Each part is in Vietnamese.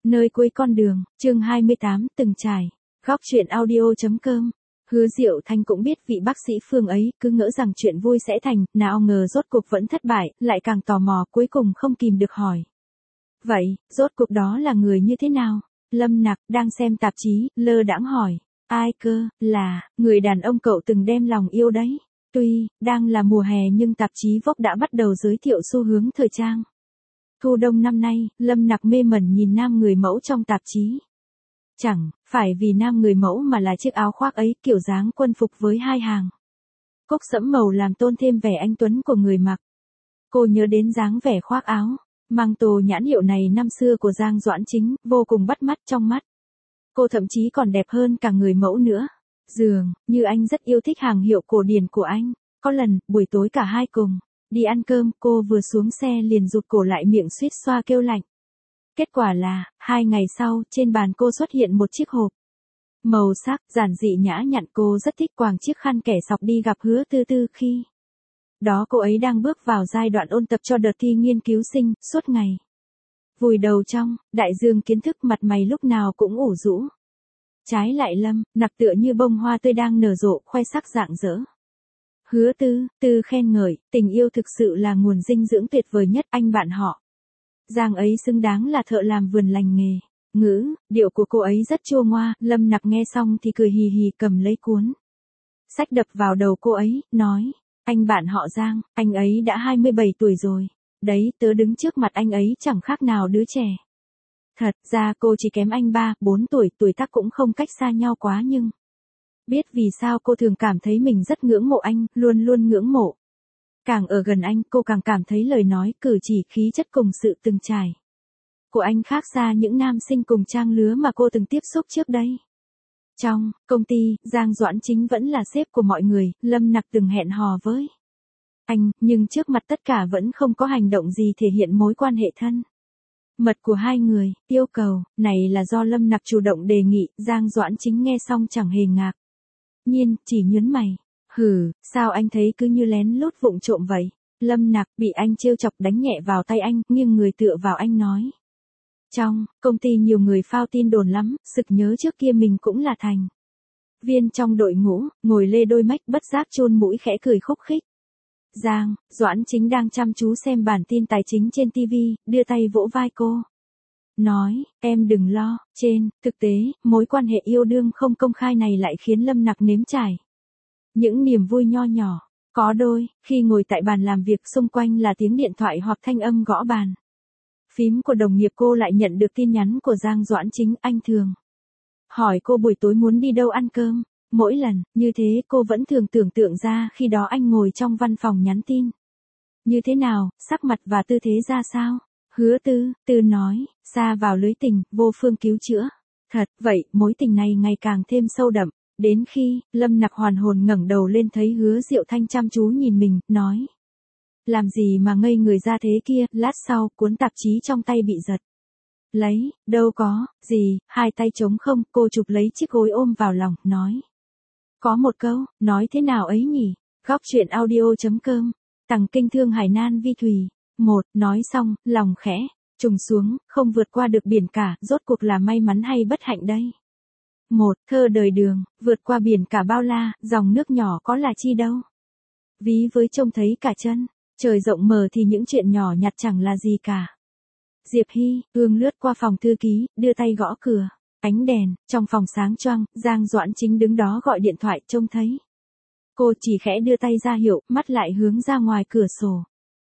Nơi cuối con đường, chương 28, từng trải. Góc chuyện audio.com. Hứa Diệu Thanh cũng biết vị bác sĩ Phương ấy, cứ ngỡ rằng chuyện vui sẽ thành, nào ngờ rốt cuộc vẫn thất bại, lại càng tò mò, cuối cùng không kìm được hỏi. Vậy, rốt cuộc đó là người như thế nào? Lâm Nặc, đang xem tạp chí, lơ đãng hỏi. Ai cơ, là, người đàn ông cậu từng đem lòng yêu đấy. Tuy, đang là mùa hè nhưng tạp chí Vogue đã bắt đầu giới thiệu xu hướng thời trang. Thu đông năm nay, Lâm Nặc mê mẩn nhìn nam người mẫu trong tạp chí. Chẳng phải vì nam người mẫu mà là chiếc áo khoác ấy, kiểu dáng quân phục với hai hàng cúc sẫm màu làm tôn thêm vẻ anh tuấn của người mặc. Cô nhớ đến dáng vẻ khoác áo mang tô nhãn hiệu này năm xưa của Giang Doãn Chính, vô cùng bắt mắt trong mắt. Cô thậm chí còn đẹp hơn cả người mẫu nữa. Dường như anh rất yêu thích hàng hiệu cổ điển của anh. Có lần, buổi tối cả hai cùng đi ăn cơm, cô vừa xuống xe liền rụt cổ lại, miệng suýt xoa kêu lạnh. Kết quả là, 2 ngày sau, trên bàn cô xuất hiện một chiếc hộp. Màu sắc, giản dị nhã nhặn, cô rất thích quàng chiếc khăn kẻ sọc đi gặp Hứa Tư Tư khi đó cô ấy đang bước vào giai đoạn ôn tập cho đợt thi nghiên cứu sinh, suốt ngày vùi đầu trong đại dương kiến thức, mặt mày lúc nào cũng ủ rũ. Trái lại Lâm Nặc tựa như bông hoa tươi đang nở rộ, khoe sắc rạng rỡ. Hứa Tư Tư khen ngợi, tình yêu thực sự là nguồn dinh dưỡng tuyệt vời nhất, anh bạn họ Giang ấy xứng đáng là thợ làm vườn lành nghề. Ngữ điệu của cô ấy rất chua ngoa. Lâm Nặc nghe xong thì cười hì hì, cầm lấy cuốn sách đập vào đầu cô ấy, nói, anh bạn họ Giang, anh ấy đã 27 tuổi rồi. Đấy, tớ đứng trước mặt anh ấy chẳng khác nào đứa trẻ. Thật ra cô chỉ kém anh 3-4 tuổi, tuổi tác cũng không cách xa nhau quá, nhưng biết vì sao cô thường cảm thấy mình rất ngưỡng mộ anh, luôn luôn ngưỡng mộ. Càng ở gần anh, cô càng cảm thấy lời nói, cử chỉ, khí chất cùng sự từng trải của anh khác xa những nam sinh cùng trang lứa mà cô từng tiếp xúc trước đây. Trong công ty, Giang Doãn Chính vẫn là sếp của mọi người. Lâm Nặc từng hẹn hò với anh, nhưng trước mặt tất cả vẫn không có hành động gì thể hiện mối quan hệ thân mật của hai người. Yêu cầu này là do Lâm Nặc chủ động đề nghị. Giang Doãn Chính nghe xong chẳng hề ngạc nhiên, chỉ nhớn mày. Hừ, sao anh thấy cứ như lén lút vụng trộm vậy? Lâm Nặc bị anh trêu chọc, đánh nhẹ vào tay anh, nghiêng người tựa vào anh nói. Trong công ty nhiều người phao tin đồn lắm, sực nhớ trước kia mình cũng là thành viên trong đội ngũ. Ngồi lê đôi mách, bất giác chôn mũi khẽ cười khúc khích. Giang Doãn Chính đang chăm chú xem bản tin tài chính trên TV, đưa tay vỗ vai cô. Nói, em đừng lo. Trên thực tế, mối quan hệ yêu đương không công khai này lại khiến Lâm Nặc nếm trải những niềm vui nho nhỏ. Có đôi khi ngồi tại bàn làm việc, xung quanh là tiếng điện thoại hoặc thanh âm gõ bàn phím của đồng nghiệp, cô lại nhận được tin nhắn của Giang Doãn Chính. Anh thường hỏi cô buổi tối muốn đi đâu ăn cơm. Mỗi lần như thế, cô vẫn thường tưởng tượng ra khi đó anh ngồi trong văn phòng nhắn tin như thế nào, sắc mặt và tư thế ra sao. Hứa Tư Tư nói, xa vào lưới tình, vô phương cứu chữa. Thật vậy, mối tình này ngày càng thêm sâu đậm. Đến khi Lâm Nặc hoàn hồn ngẩng đầu lên, thấy Hứa Diệu Thanh chăm chú nhìn mình, nói, làm gì mà ngây người ra thế kia. Lát sau, cuốn tạp chí trong tay bị giật lấy. Đâu có gì, hai tay trống không, cô chụp lấy chiếc gối ôm vào lòng, nói, có một câu nói thế nào ấy nhỉ? Góc chuyện audio.com. Tằng kinh thương hải nan vi thùy. Một nói xong, lòng khẽ trùng xuống, không vượt qua được biển cả, rốt cuộc là may mắn hay bất hạnh đây? Một thơ đời đường, vượt qua biển cả bao la, dòng nước nhỏ có là chi đâu. Ví với trông thấy cả chân trời rộng mở thì những chuyện nhỏ nhặt chẳng là gì cả. Diệp Hy Ương lướt qua phòng thư ký, đưa tay gõ cửa. Ánh đèn trong phòng sáng choang. Giang Doãn Chính đứng đó gọi điện thoại, trông thấy cô chỉ khẽ đưa tay ra hiệu, mắt lại hướng ra ngoài cửa sổ.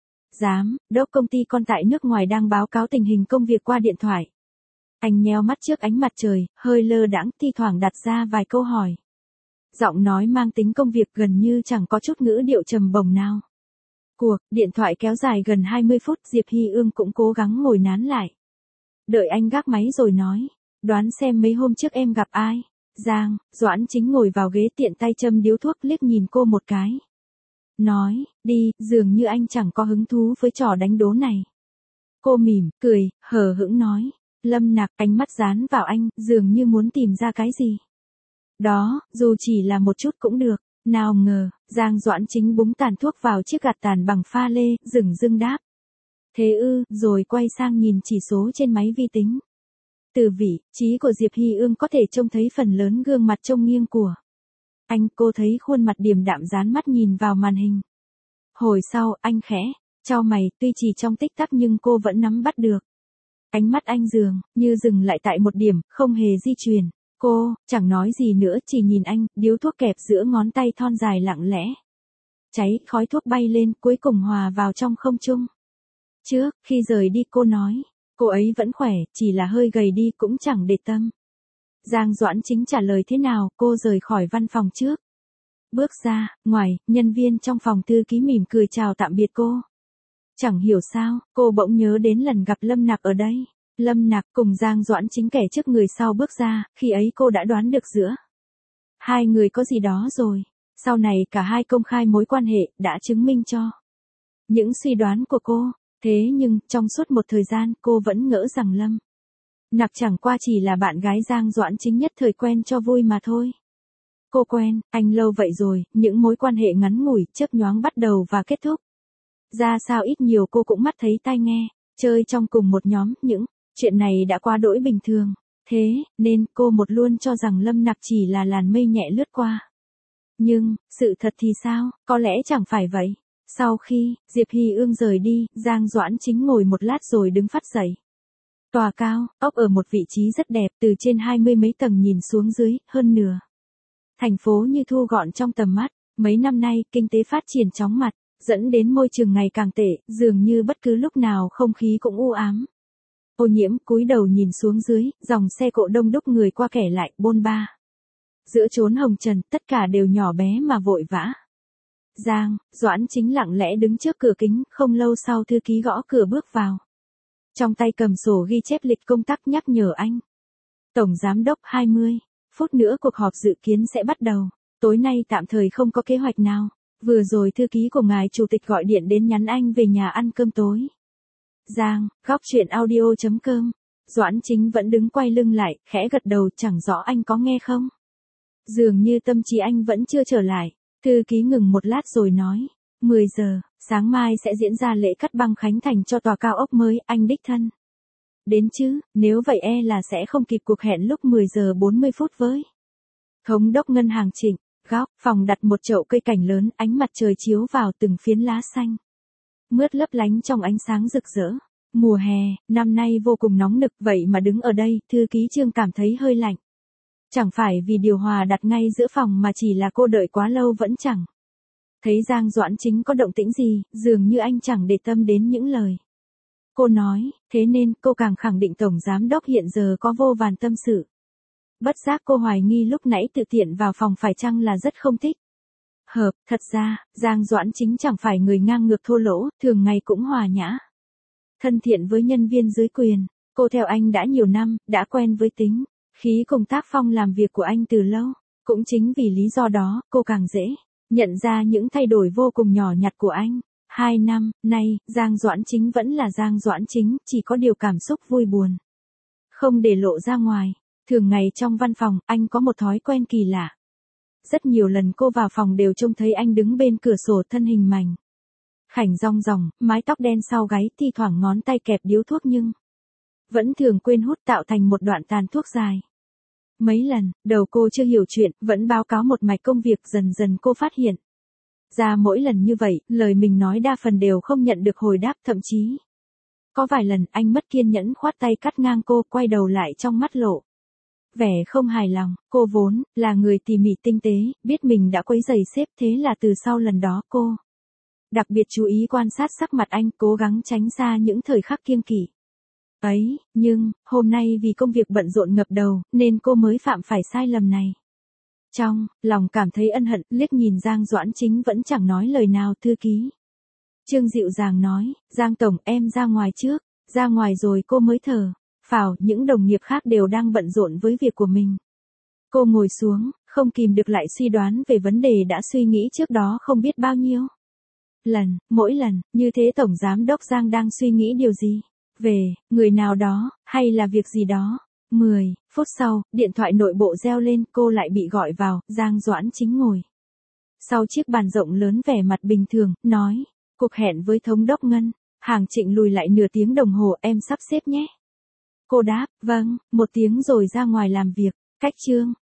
Giám đốc công ty con tại nước ngoài đang báo cáo tình hình công việc qua điện thoại. Anh nheo mắt trước ánh mặt trời, hơi lơ đãng, thi thoảng đặt ra vài câu hỏi. Giọng nói mang tính công việc, gần như chẳng có chút ngữ điệu trầm bổng nào. Cuộc điện thoại kéo dài gần 20 phút, Diệp Hy Ương cũng cố gắng ngồi nán lại. Đợi anh gác máy rồi nói, đoán xem mấy hôm trước em gặp ai? Giang Doãn Chính ngồi vào ghế, tiện tay châm điếu thuốc, liếc nhìn cô một cái. Nói, đi, dường như anh chẳng có hứng thú với trò đánh đố này. Cô mỉm cười, hờ hững nói. Lâm Nặc ánh mắt dán vào anh, dường như muốn tìm ra cái gì đó, dù chỉ là một chút cũng được. Nào ngờ, Giang Doãn Chính búng tàn thuốc vào chiếc gạt tàn bằng pha lê, dửng dưng đáp. Thế ư, rồi quay sang nhìn chỉ số trên máy vi tính. Từ vị trí của Diệp Hy Ương có thể trông thấy phần lớn gương mặt trông nghiêng của anh. Cô thấy khuôn mặt điềm đạm dán mắt nhìn vào màn hình. Hồi sau, anh khẽ chau mày, tuy chỉ trong tích tắc nhưng cô vẫn nắm bắt được. Ánh mắt anh dường như dừng lại tại một điểm, không hề di chuyển. Cô chẳng nói gì nữa, chỉ nhìn anh, điếu thuốc kẹp giữa ngón tay thon dài lặng lẽ. Cháy, khói thuốc bay lên, cuối cùng hòa vào trong không trung. Trước khi rời đi cô nói, cô ấy vẫn khỏe, chỉ là hơi gầy đi, cũng chẳng để tâm. Giang Doãn Chính trả lời thế nào, cô rời khỏi văn phòng trước. Bước ra, ngoài, nhân viên trong phòng thư ký mỉm cười chào tạm biệt cô. Chẳng hiểu sao, cô bỗng nhớ đến lần gặp Lâm Nặc ở đây. Lâm Nặc cùng Giang Doãn Chính kẻ trước người sau bước ra, khi ấy cô đã đoán được giữa hai người có gì đó rồi. Sau này cả hai công khai mối quan hệ, đã chứng minh cho những suy đoán của cô. Thế nhưng, trong suốt một thời gian, cô vẫn ngỡ rằng Lâm Nặc chẳng qua chỉ là bạn gái Giang Doãn Chính nhất thời quen cho vui mà thôi. Cô quen anh lâu vậy rồi, những mối quan hệ ngắn ngủi, chớp nhoáng bắt đầu và kết thúc. Ra sao ít nhiều cô cũng mắt thấy tai nghe, chơi trong cùng một nhóm, những chuyện này đã quá đỗi bình thường. Thế nên cô một luôn cho rằng Lâm Nặc chỉ là làn mây nhẹ lướt qua. Nhưng, sự thật thì sao, có lẽ chẳng phải vậy. Sau khi Diệp Hy Ương rời đi, Giang Doãn Chính ngồi một lát rồi đứng phắt dậy. Tòa cao, ốc ở một vị trí rất đẹp, từ trên 20 mấy tầng nhìn xuống dưới, hơn nửa thành phố như thu gọn trong tầm mắt. Mấy năm nay, kinh tế phát triển chóng mặt, dẫn đến môi trường ngày càng tệ, dường như bất cứ lúc nào không khí cũng u ám. Ô nhiễm, cúi đầu nhìn xuống dưới, dòng xe cộ đông đúc, người qua kẻ lại, bôn ba. Giữa chốn hồng trần, tất cả đều nhỏ bé mà vội vã. Giang Doãn Chính lặng lẽ đứng trước cửa kính, không lâu sau thư ký gõ cửa bước vào. Trong tay cầm sổ ghi chép lịch công tác nhắc nhở anh. Tổng Giám đốc 20 phút nữa cuộc họp dự kiến sẽ bắt đầu. Tối nay tạm thời không có kế hoạch nào. Vừa rồi thư ký của ngài chủ tịch gọi điện đến nhắn anh về nhà ăn cơm tối. Giang, góc chuyện audio.com. Doãn Chính vẫn đứng quay lưng lại, khẽ gật đầu, chẳng rõ anh có nghe không. Dường như tâm trí anh vẫn chưa trở lại. Thư ký ngừng một lát rồi nói. 10 giờ, sáng mai sẽ diễn ra lễ cắt băng khánh thành cho tòa cao ốc mới, anh đích thân đến chứ, nếu vậy là sẽ không kịp cuộc hẹn lúc 10 giờ 40 phút với Thống đốc ngân hàng Trịnh. Góc phòng đặt một chậu cây cảnh lớn, ánh mặt trời chiếu vào từng phiến lá xanh mướt lấp lánh trong ánh sáng rực rỡ. Mùa hè, năm nay vô cùng nóng nực, vậy mà đứng ở đây, thư ký Trương cảm thấy hơi lạnh. Chẳng phải vì điều hòa đặt ngay giữa phòng mà chỉ là cô đợi quá lâu vẫn chẳng thấy Giang Doãn Chính có động tĩnh gì, dường như anh chẳng để tâm đến những lời cô nói, thế nên cô càng khẳng định Tổng Giám đốc hiện giờ có vô vàn tâm sự. Bất giác cô hoài nghi lúc nãy tự tiện vào phòng phải chăng là rất không thích hợp. Thật ra, Giang Doãn Chính chẳng phải người ngang ngược thô lỗ, thường ngày cũng hòa nhã, thân thiện với nhân viên dưới quyền. Cô theo anh đã nhiều năm, đã quen với tính khí cùng tác phong làm việc của anh từ lâu. Cũng chính vì lý do đó, cô càng dễ nhận ra những thay đổi vô cùng nhỏ nhặt của anh. 2 năm nay, Giang Doãn Chính vẫn là Giang Doãn Chính, chỉ có điều cảm xúc vui buồn không để lộ ra ngoài. Thường ngày trong văn phòng, anh có một thói quen kỳ lạ. Rất nhiều lần cô vào phòng đều trông thấy anh đứng bên cửa sổ, thân hình mảnh khảnh rong ròng, mái tóc đen sau gáy, thi thoảng ngón tay kẹp điếu thuốc nhưng vẫn thường quên hút, tạo thành một đoạn tàn thuốc dài. Mấy lần, đầu cô chưa hiểu chuyện, vẫn báo cáo một mạch công việc, dần dần cô phát hiện ra mỗi lần như vậy, lời mình nói đa phần đều không nhận được hồi đáp, thậm chí có vài lần anh mất kiên nhẫn khoát tay cắt ngang cô, quay đầu lại trong mắt lộ vẻ không hài lòng. Cô vốn là người tỉ mỉ tinh tế, biết mình đã quấy rầy sếp, thế là từ sau lần đó cô đặc biệt chú ý quan sát sắc mặt anh, cố gắng tránh xa những thời khắc kiêng kỵ ấy. Nhưng hôm nay vì công việc bận rộn ngập đầu, nên cô mới phạm phải sai lầm này. Trong lòng cảm thấy ân hận, liếc nhìn Giang Doãn Chính vẫn chẳng nói lời nào. Thư ký Trương dịu dàng nói, Giang tổng, em ra ngoài trước. Ra ngoài rồi cô mới thở phào, những đồng nghiệp khác đều đang bận rộn với việc của mình. Cô ngồi xuống, không kìm được lại suy đoán về vấn đề đã suy nghĩ trước đó không biết bao nhiêu lần. Mỗi lần như thế Tổng Giám đốc Giang đang suy nghĩ điều gì? Về người nào đó, hay là việc gì đó? 10 phút sau, điện thoại nội bộ reo lên, cô lại bị gọi vào. Giang Doãn Chính ngồi sau chiếc bàn rộng lớn, vẻ mặt bình thường, nói, cuộc hẹn với Thống đốc Ngân hàng Trịnh lùi lại nửa tiếng đồng hồ, em sắp xếp nhé. Cô đáp, vâng, một tiếng rồi ra ngoài làm việc. Cách chương